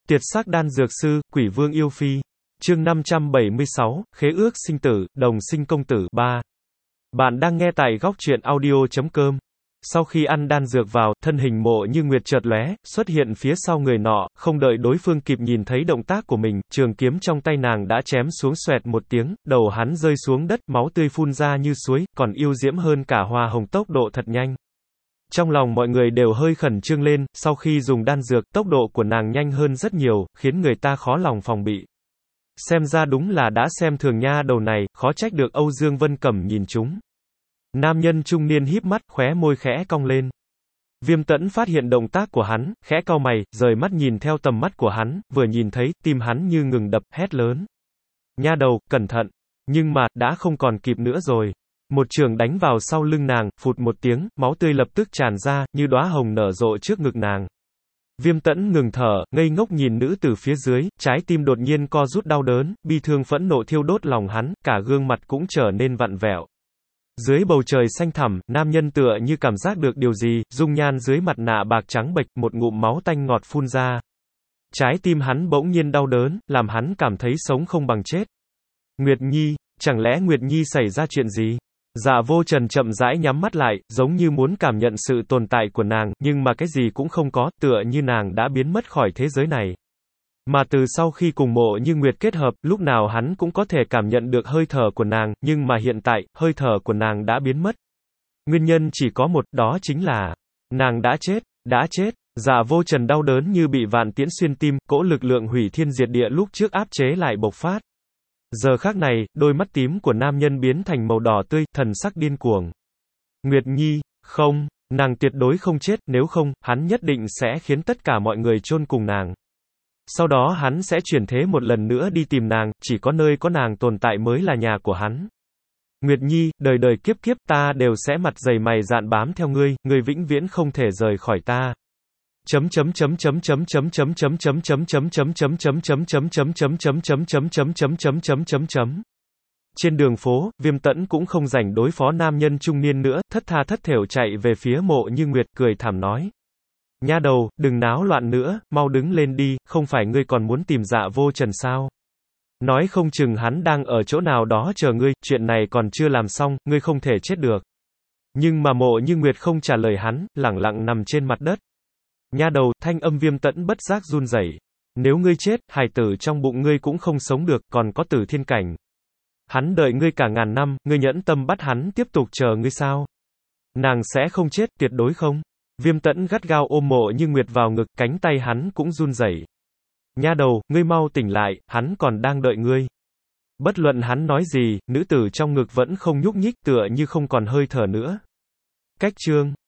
Tiệt sắc đan dược sư, quỷ vương yêu phi. Chương 576, khế ước sinh tử, đồng sinh công tử 3. Bạn đang nghe tại góc truyện audio.com. Sau khi ăn đan dược vào, thân hình Mộ Như Nguyệt chợt lóe, xuất hiện phía sau người nọ, không đợi đối phương kịp nhìn thấy động tác của mình, trường kiếm trong tay nàng đã chém xuống xoẹt một tiếng, đầu hắn rơi xuống đất, máu tươi phun ra như suối, còn yêu diễm hơn cả hoa hồng, tốc độ thật nhanh. Trong lòng mọi người đều hơi khẩn trương lên, sau khi dùng đan dược, tốc độ của nàng nhanh hơn rất nhiều, khiến người ta khó lòng phòng bị. Xem ra đúng là đã xem thường nha đầu này, khó trách được Âu Dương Vân Cẩm nhìn chúng. Nam nhân trung niên híp mắt, khóe môi khẽ cong lên. Viêm Tẫn phát hiện động tác của hắn, khẽ cau mày, rời mắt nhìn theo tầm mắt của hắn, vừa nhìn thấy, tim hắn như ngừng đập, hét lớn. Nha đầu, cẩn thận. Nhưng mà, đã không còn kịp nữa rồi. Một trường đánh vào sau lưng nàng, phụt một tiếng, máu tươi lập tức tràn ra, như đóa hồng nở rộ trước ngực nàng. Viêm Tẫn ngừng thở, ngây ngốc nhìn nữ từ phía dưới, trái tim đột nhiên co rút đau đớn, bi thương phẫn nộ thiêu đốt lòng hắn, cả gương mặt cũng trở nên vặn vẹo. Dưới bầu trời xanh thẳm, nam nhân tựa như cảm giác được điều gì, dung nhan dưới mặt nạ bạc trắng bệch, một ngụm máu tanh ngọt phun ra. Trái tim hắn bỗng nhiên đau đớn, làm hắn cảm thấy sống không bằng chết. Nguyệt Nhi, chẳng lẽ Nguyệt Nhi xảy ra chuyện gì? Dạ Vô Trần chậm rãi nhắm mắt lại, giống như muốn cảm nhận sự tồn tại của nàng, nhưng mà cái gì cũng không có, tựa như nàng đã biến mất khỏi thế giới này. Mà từ sau khi cùng Mộ Như Nguyệt kết hợp, lúc nào hắn cũng có thể cảm nhận được hơi thở của nàng, nhưng mà hiện tại, hơi thở của nàng đã biến mất. Nguyên nhân chỉ có một, đó chính là nàng đã chết. Dạ Vô Trần đau đớn như bị vạn tiễn xuyên tim, cỗ lực lượng hủy thiên diệt địa lúc trước áp chế lại bộc phát. Giờ khắc này, đôi mắt tím của nam nhân biến thành màu đỏ tươi, thần sắc điên cuồng. Nguyệt Nhi, không, nàng tuyệt đối không chết, nếu không, hắn nhất định sẽ khiến tất cả mọi người chôn cùng nàng. Sau đó hắn sẽ chuyển thế một lần nữa đi tìm nàng, chỉ có nơi có nàng tồn tại mới là nhà của hắn. Nguyệt Nhi, đời đời kiếp kiếp ta đều sẽ mặt dày mày dạn bám theo ngươi, ngươi vĩnh viễn không thể rời khỏi ta. Trên đường phố, Viêm Tẫn cũng không rảnh đối phó nam nhân trung niên nữa, thất tha thất thểu chạy về phía Mộ Như Nguyệt, cười thảm nói. Nha đầu, đừng náo loạn nữa, mau đứng lên đi, không phải ngươi còn muốn tìm Dạ Vô Trần sao? Nói không chừng hắn đang ở chỗ nào đó chờ ngươi, chuyện này còn chưa làm xong, ngươi không thể chết được. Nhưng mà Mộ Như Nguyệt không trả lời hắn, lẳng lặng nằm trên mặt đất. Nha đầu, thanh âm Viêm Tẫn bất giác run rẩy. Nếu ngươi chết, hài tử trong bụng ngươi cũng không sống được, còn có Tử Thiên Cảnh. Hắn đợi ngươi cả ngàn năm, ngươi nhẫn tâm bắt hắn tiếp tục chờ ngươi sao? Nàng sẽ không chết, tuyệt đối không. Viêm Tẫn gắt gao ôm Mộ Như Nguyệt vào ngực, cánh tay hắn cũng run rẩy. Nha đầu, ngươi mau tỉnh lại, hắn còn đang đợi ngươi. Bất luận hắn nói gì, nữ tử trong ngực vẫn không nhúc nhích, tựa như không còn hơi thở nữa. Cách chương